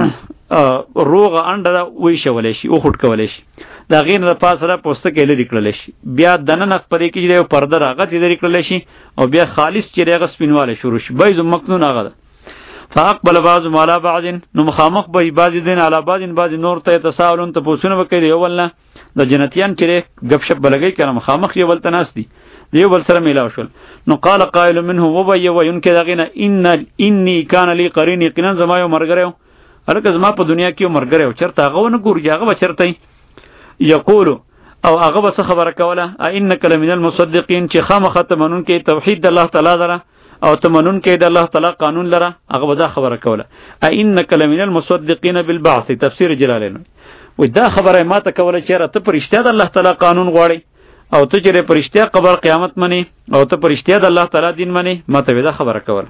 روغه انډه ده، ویشولی شي، وخوټ کولی شي، د هغې نه د پاسه ده پوستکی لرې کړلی شي، بیا دننه پرې کې چې دی یو پرده راغه ترې لرې کړلی شي، او بیا خالص چې دی هغه سپینوالی شروع شي. بیض مکنون هغه ده. فاقبل بعضهم علی بعض، نو مخامخ به بعضې دین علی بعض، بعضې نور ته یتساءلون، تپوسونه به کوي د یو بل نه. د جنتیان چې دی ګپ شپ به لګوي که نه، مخامخ یو بل ته ناست دي، د یو بل سره میلاو شول. نو قال قائل منهم، وبه ویونکې د هغې نه، ان انی کان لی قرین، یقینا زما یو ملګری و، هلکه زما په دنیا کې یو ملګری و، چېرته هغه ونه ګورو چې هغه به چېرته یقولو، او هغه به څه خبره کوله، ائنک لمن المصدقین، چې خامخا ته منونکی توحید د الله تعالی لره، او ته منونکی د الله تعالی قانون لره، هغه به دا خبره کوله، ائنک لمن المصدقین بالبعث. تفسیر جلالین وایي دا خبره ما ته کوله چېرې ته په رښتیا د الله تعالی قانون غواړې، او ته چېرې په رښتیا قبر قیامت منې، او ته په رښتیا د الله تعالی دین منې، ما ته دا خبره کوله.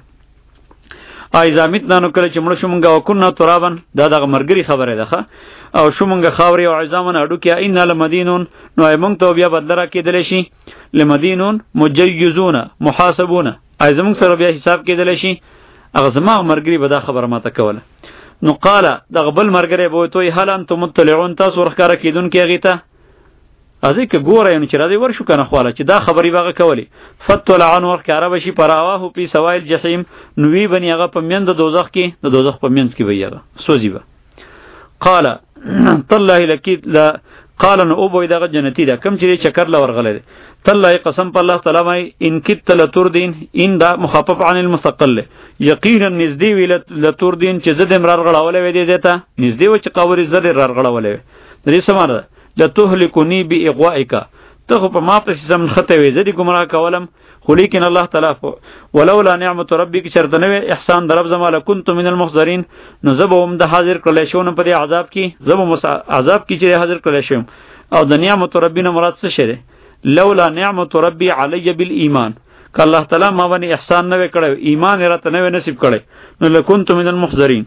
ایذا متنا، نو کله چې مړه شو مونږ، وکنا ترابن، دا دغه مرګري خبره ده، او شو مونږ خاورې او عظامن اډو کې، ان لمدینون، نو مونږ ته بیا بدل را کېدلی شي، لمدینون مجیزون محاسبون، ای زمونږ سره بیا حساب کېدلی شي. هغه زما مرګري به دا خبره ماته کوله. نو قال دغه بل مرګري به وایي هل انتم مطلعون، تاسو ورښکاره کېدونکي هغې ته، ازې که ګوره نو چې راځئ ورشو که نه خواله چې دا خبرې به هغه کولې. فطلع عنه، ورښکاره به شي، فراواه فی سوای الجحیم، نو وی بني هغه په منځ د دوزخ کې، د دوزخ په منځ کې به یې هغه سوځي به. قال تالله لکید لا، قال نو او به دغه جنتی ده کم چې چکر له ورغلی دی، تالله قسم په الله تعالی باندې، ان کدت لتردین، ان دا مخفف عن المثقل، یقینا نږدې وي لتردین چې زه دې م رارغړولی وی دې ځای ته، نږدې وه چې قورې زه دې رارغړولی وی. د دې څه معنی ده؟ لتهلكنی باغوائک، ته خو په ما پسې زمن خطه وې، زه دې ګمراه کولم، خو لیکن الله تعالی ولولا نعمت ربک، چرته نه وې احسان در رب زما، لکنت من المحضرین، نو زه به هم د حاضر کړلی شوم په دې عذاب کې، زه به عذاب کې چې حاضر کړلی شوم. او د نعمت ربی نه مراد څه شی دی؟ لولا نعمت ربی علی بالایمان، که الله تعالی ما باندې احسان نه وې کړی، ایمان یې راته نه وې نصیب کړی، نو لکنت من المحضرین،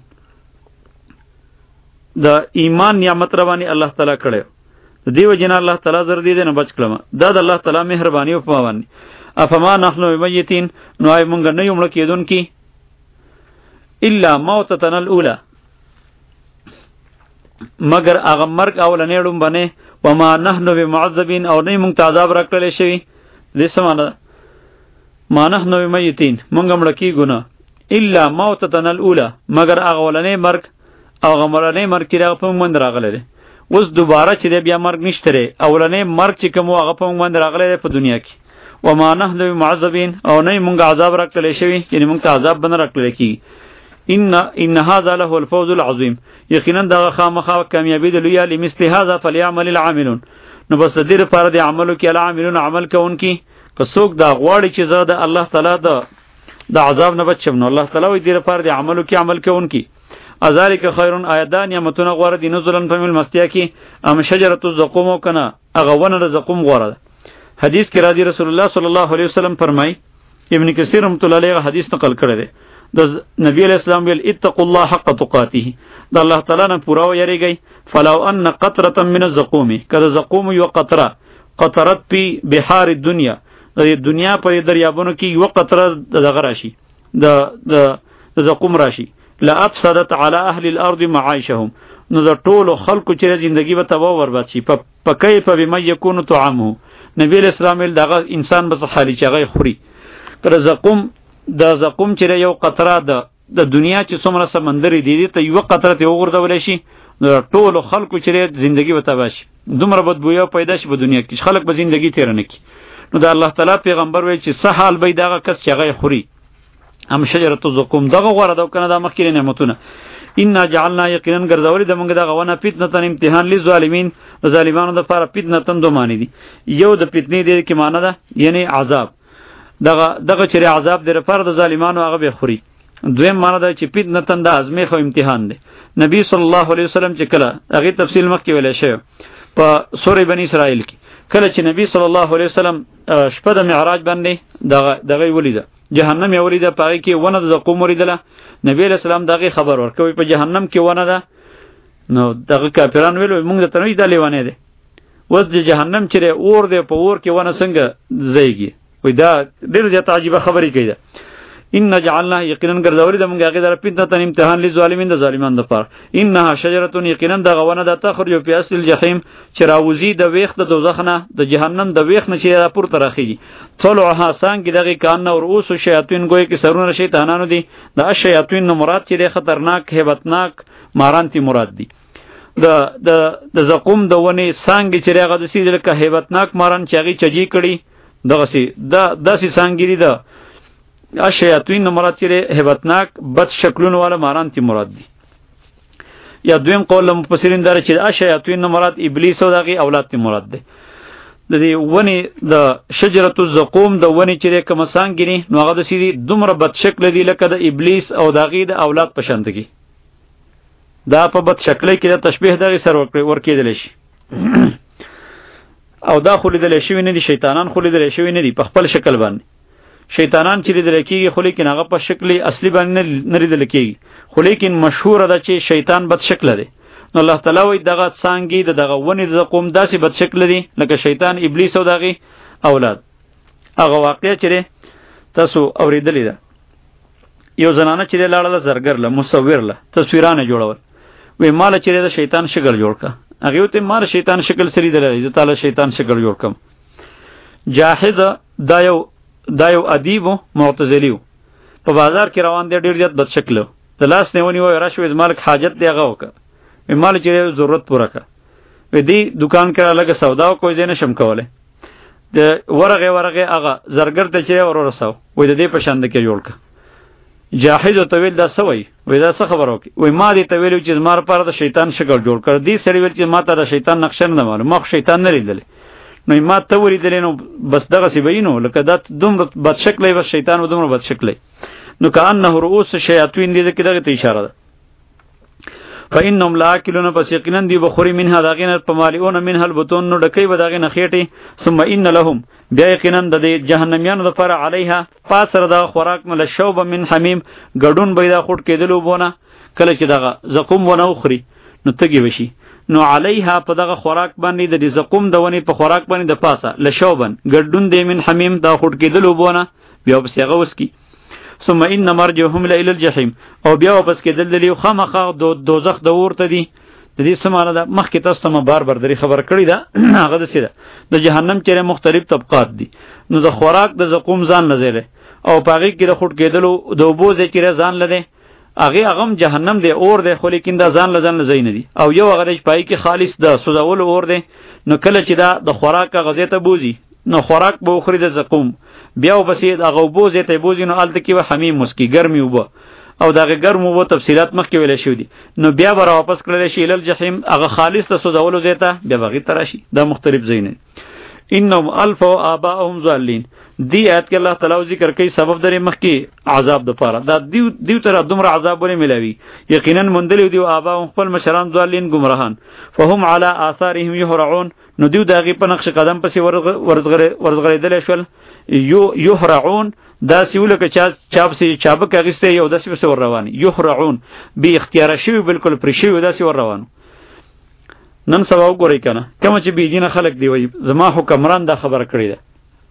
د ایمان نعمت را باندې الله تعالی کړی، دیو جنا الله تعالی زر دې نه بچ کړم، دا د الله تعالی مهرباني او په باندې. افما نحنو بمیتین، نو ای مونږ نه یو مړه کېدونکي، الا موتتنا الاولى، مگر هغه مرګ اولنی ړومبنی، وما نحنو بمعذبین، او نه مونږ ته عذاب راکړلی شوي. دې څه معنی ده؟ ما نحنو بمیتین، مونږ مړه کېږو نه، الا موتتنا الاولى مگر هغه ولنې مرګ او هغه ولنې مرګ چې هغه په موږ راغلی دی. اوس دوباره چې دی بیا مرګ نشته دی، اولنې مرګ چې کوم هغه په موږ راغلی دی په دنیا کې. وما نحن بمعذبین او نه موږ عذاب راکړلی شوي، یعنی موږ ته عذاب به نه راکړلی کېږي. ان ان هذا له الفوز العظیم، یقینا دغه خامخا کامیابي ده لویه. لمثل هذا فلیعمل العاملون، نو بس د دې لپاره د عملو کې العاملون عمل کوونکي که څوک دا غواړي چې زه د الله تعالی د د عذاب نه بچم، نو الله تعالی وایي دې لپاره د عملو کې عمل کوونکي. ذلک خیر آیدا نعمتونه غوره دي نزلن په مل مستیا کې ام شجره الزقوم کنه هغه ونه د زقوم غوره ده. حدیث کې راځي رسول الله صلی الله علیه وسلم فرمای، ابن کثیر رحمۃ اللہ علیہ حدیث نقل کړی دی د نبی علیہ السلام ویل اتقوا الله حق تقاته، د الله تعالی نه پورا ویریږئ. فلو ان قطره من الزقوم، کله زقوم یو قطره قطرت پی بحار الدنیا، د دنیا په دریابونو کې یو قطره دغه راشي د د زقوم راشي، لا افسدت على اهل الارض معايشهم، نو د ټولو خلکو چې ژوندۍ به تباہ او برباد شي. په کیف بما یکون طعامه، نبی علیہ السلام ویل دغه انسان بس خالی چغې خوري. کله زقوم د زقوم چې یو قطره د د دنیا چې څومره سمندر دی دې ته یو قطره ته وګرځول شي، نو ټولو خلکو چې ژوندۍ به تباہ شي، دومره بدبویا پیدا شي په دنیا کې، خلک به ژوندۍ تیر نه کی. نو د الله تعالی پیغمبر وایي چې څه حال به دغه کس چغې خوري. ام شجره الزقوم دغه غوړه د کنه د مخکې نعمتونه. ان جعلنا یقینا غرزولی د موږ دغه ونه فتنه امتحان للظالمین، ظالمانو د لپاره فتنه تن دو معنی دي. یو د فتنې د کی معنی ده یعنی عذاب، دغه دغه چې عذاب د لپاره د ظالمانو هغه به خوري. دویم معنی ده چې فتنه تن د ازمیخ او امتحان دی. نبی صلی الله علیه وسلم چې کله هغه تفصیل مخکې ویل شوی په سورې بنی اسرائیل کې، کله چې نبی صلی الله علیه وسلم شپه د معراج باندې دغه دغه ولیده جهنم یې ولیده، پاره کې ونه د زقوم ولیدله. نبی علیہ السلام دغه خبر ورکوي په جهنم کې ونه ده. نو دغه کافران ویل موږ ته نه دی لیوانه ده، وس د جهنم چې اور دی په اور کې ونه څنګه زیږي. وای دا ډېر زیات عجیبه خبرې کوي. ان جعلنا یقینا ګرځولې د موږ هغه در فتنه امتحان للظالمین، د ظالمان د پاره. انها شجره یقینا د غونه د تخرج فی اصل الجحیم، چې راوزی د ویخ د دوزخ نه د جهنم د ویخ نه چې را پورته راخیږي. طلعها سانګ دغه کان او رؤوس شیاطین گوی کې سرونه شیطانانو دي. د شیاطین نو مراد چې د خطرناک هیبتناک ماران تی مراد دي. د د د زقوم د ونی سانګ چې هغه د سیدل که هیبتناک ماران چې هغه چجی کړي دغه سي د داسې سانګری ده. شیاطین نو مراد چې هیبتناک بد شکلونو والا ماران تی مراد دي. یا دویم قول مفسرین دار چې شیاطین نو مراد ابلیس او دغه اولاد تی مراد دي. د دې ونی د شجره الزقوم د ونی چې کوم سانګری نو هغه د سیدی دومره بد شکل دي لکه د ابلیس او دغه د اولاد پشندګي. دا په بد شکلې کې د تشبیه دغه سر ورکېدل شي. او دا خو لیدل شي نه دي، شیطانان خو لیدل شي نه دي په خپل شکل باندې. شیطانان چې لیدل کېږي خو لیکن هغه په شکل اصلي باندې نه لیدل کېږي، خو لیکن مشهور ده چې شیطان بد شکل دی. نو الله تعالی وایي دغه څانګې د دغه ونې د قوم داسې بد شکل دي لکه شیطان ابلیس او دغه اولاد. هغه واقعه چې تاسو اوریدلې ده، یو زنانه چې لاړه زرګر له مصور له تصویرانه جوړول، وی مال چې د شیطان شکل جوړ کا، هغه ته مال شیطان شکل سری دلې عزت تعالی شیطان شکل جوړ کم. جاهز دا یو دا یو ادیب معتزلیو په بازار کې روان دی، ډیر زیات بد شکل د لاس نه ونی وای راشوي مالک حاجت دی هغه وک، مال چې ضرورت پوره کا، وی دی دکان کې لګه سودا کوی زین شم کوله د ورغه ورغه هغه زرګر ته چې ور ورساو، وی د دې په شاند کې جوړ کا. جاهز طویل دا سوی وی دا څه خبر وکي، وی ما دې طویل چې مار پر د شیطان شکل جوړ کړ، دی سړی ویل چې ما ته د شیطان نقشه نه معلوم، ما شیطان نه لیدل، نو ما ته ولیدل نو بس دغه سی بینو لکه دا دومره بد شکلې بس شیطان و دومره بد شکلې. نو کأنه رؤوس شیاطین دې کې دغه ته اشاره ده. فإنهم لاکلون پس یقینا دی بخوری منها داغین پمالیون منها البطون نو ډکی به داغین خېټي. ثم ان لهم بیا یقینا د جهنميانو د پر علیها پاسر دا خوراک مل شوب من حمیم غډون بيدا خټ کېدلو بونه، کله چې دغه زقوم ونه خوري نو تګي وشي، نو علیها په دغه خوراک باندې د زقوم د ونی په خوراک باندې د پاسه لشوبن غډون د من حمیم دا خټ کېدلو بونه بیا بس هغه وسکی. ثم ان مرجعهم الى الجحیم او بیا واپس کېدل دی خامخا دو دوزخ د ورته دی. د دې سمانه ده مخکې تاسو ته بار بار درې خبر کړی ده هغه د سیده د جهنم چیرې مختلف طبقات دي، نو د خوراک د زقوم ځان نظر او پاغي کې د خټ کېدلو د اوبو ځای چې ځان لده هغه هغه جهنم دی اور دی خو لیکن دا ځان لزان لزین دی او یو هغه د پای کې خالص د سوزول اور دی نو کله چې دا د خوراک غزې ته بوزي نو خوراک به خوري د زقوم بیا وبسید هغه اوبو ځای ته بوزي نو الته کې به حمیم مسکی ګرمي وبو او دغه ګرم وبو تفصيلات مخکې ویل شو دي نو بیا به واپس کړل شي ال جهنم هغه خالص د سوزول ځای ته بیا بغي تراشي دا مختلف زین انهم الف و اباهم ضالین دی آیت کې الله تعالی ذکر کوي سبب درې مخکې عذاب د پاره دا دیو دیو تر دومره عذاب ولې ملاوي یقینا مندلی دی ابا خپل مشران ضالین گمراهان فهم علی آثارهم یهرعون نو دیو دغه په نقش قدم پسې ورزغره ورزغریدل شول یو یهرعون دا سیول که چا چاپ سی چابک اغسته یو داسې وسو روان یهرعون به اختیار شوی بالکل پر شوی داسې ور روان نن سبا وګورئ کنه کوم چې بی دینه خلق دی وای زما حکمران دا خبر کړی ده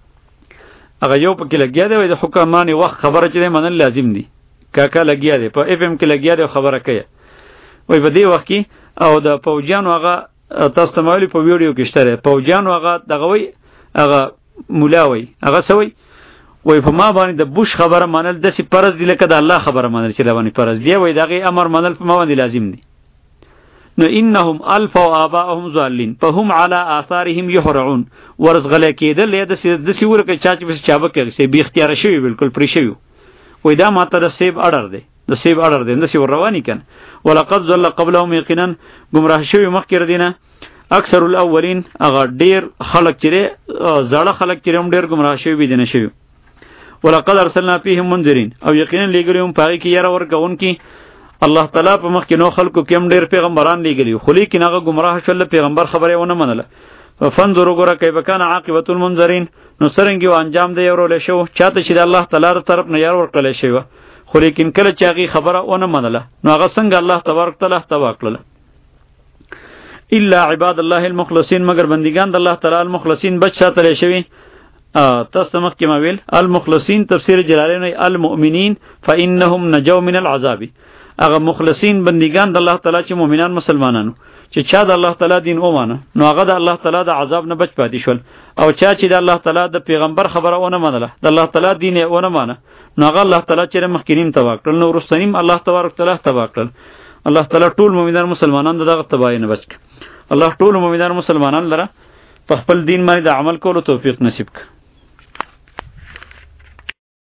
هغه یو پکې لګیا دی د حکمرانی وخت خبره چې منل لازم دی کاکا لګیا دی په اف ام کې لګیا دی خبره کوي وای په دې وخت کې او د پوجانو هغه تاسو ته مالي په ویډیو کې شته پوجانو هغه دغه وای هغه مولا وای هغه سوي وای په ما باندې د بوش خبره منل د سي پرز دی لکه د الله خبره منل چې دا باندې پرز دی وای دغه امر منل په ما باندې لازم دی نو انهم الف و اباهم ضالین فهم على آثارهم یهرعون ورزغل کېدل د سی ورکه چاچ بس چابک کې به اختیار شوی بالکل پری شوی وای دا ماته د سیب اډر دی د سیب اډر دی د سی ور رواني کن ولقد ضل قبلهم یقینا گمراه شوی مخکې دینه اکثر الاولین اغه ډیر خلق چره زړه خلق چره هم ډیر گمراه شوی بي دینه شوی ولقد ارسلنا فيهم منذرین او یقینا لګریوم پای کې یاره ورګون کی الله تعالی په مخ کې نو خلکو کم ډیر پیغمبران لګلی خو لیکن هغه گمراه شول پیغمبر خبره ونه منله فانظروا غره کیف کان عاقبت المنذرین نو سرنګي انجام دی ورول شو چاته چې الله تعالی تر طرف نه یار ورکړل شي خو لیکن کله چې هغه خبره ونه منله نو هغه څنګه الله تبارک تعالی تبا کړل الا عباد الله المخلصین مگر بندگان د الله تعالی المخلصین بچ ساتل شوی تاسو مخ کې مویل المخلصین تفسیر جلالین المؤمنین فانهم نجوا من العذاب اغه مخلصین بندگان د الله تعالی چې مؤمنان مسلمانانو چې چا د الله تعالی دین اومانه نو هغه د الله تعالی د عذاب نه بچ پاتې شول او چا چې د الله تعالی د پیغمبر خبره ونه منله د الله تعالی دین ونه مانه نو هغه الله تعالی چې مخکینیم تبا کړل نو ورستنیم الله تبارک تعالی تبا کړل الله تعالی ټول مؤمنان مسلمانان دغه تباہی نه بچ الله ټول مؤمنان مسلمانان لره په خپل دین باندې د عمل کولو توفیق نصیب کړي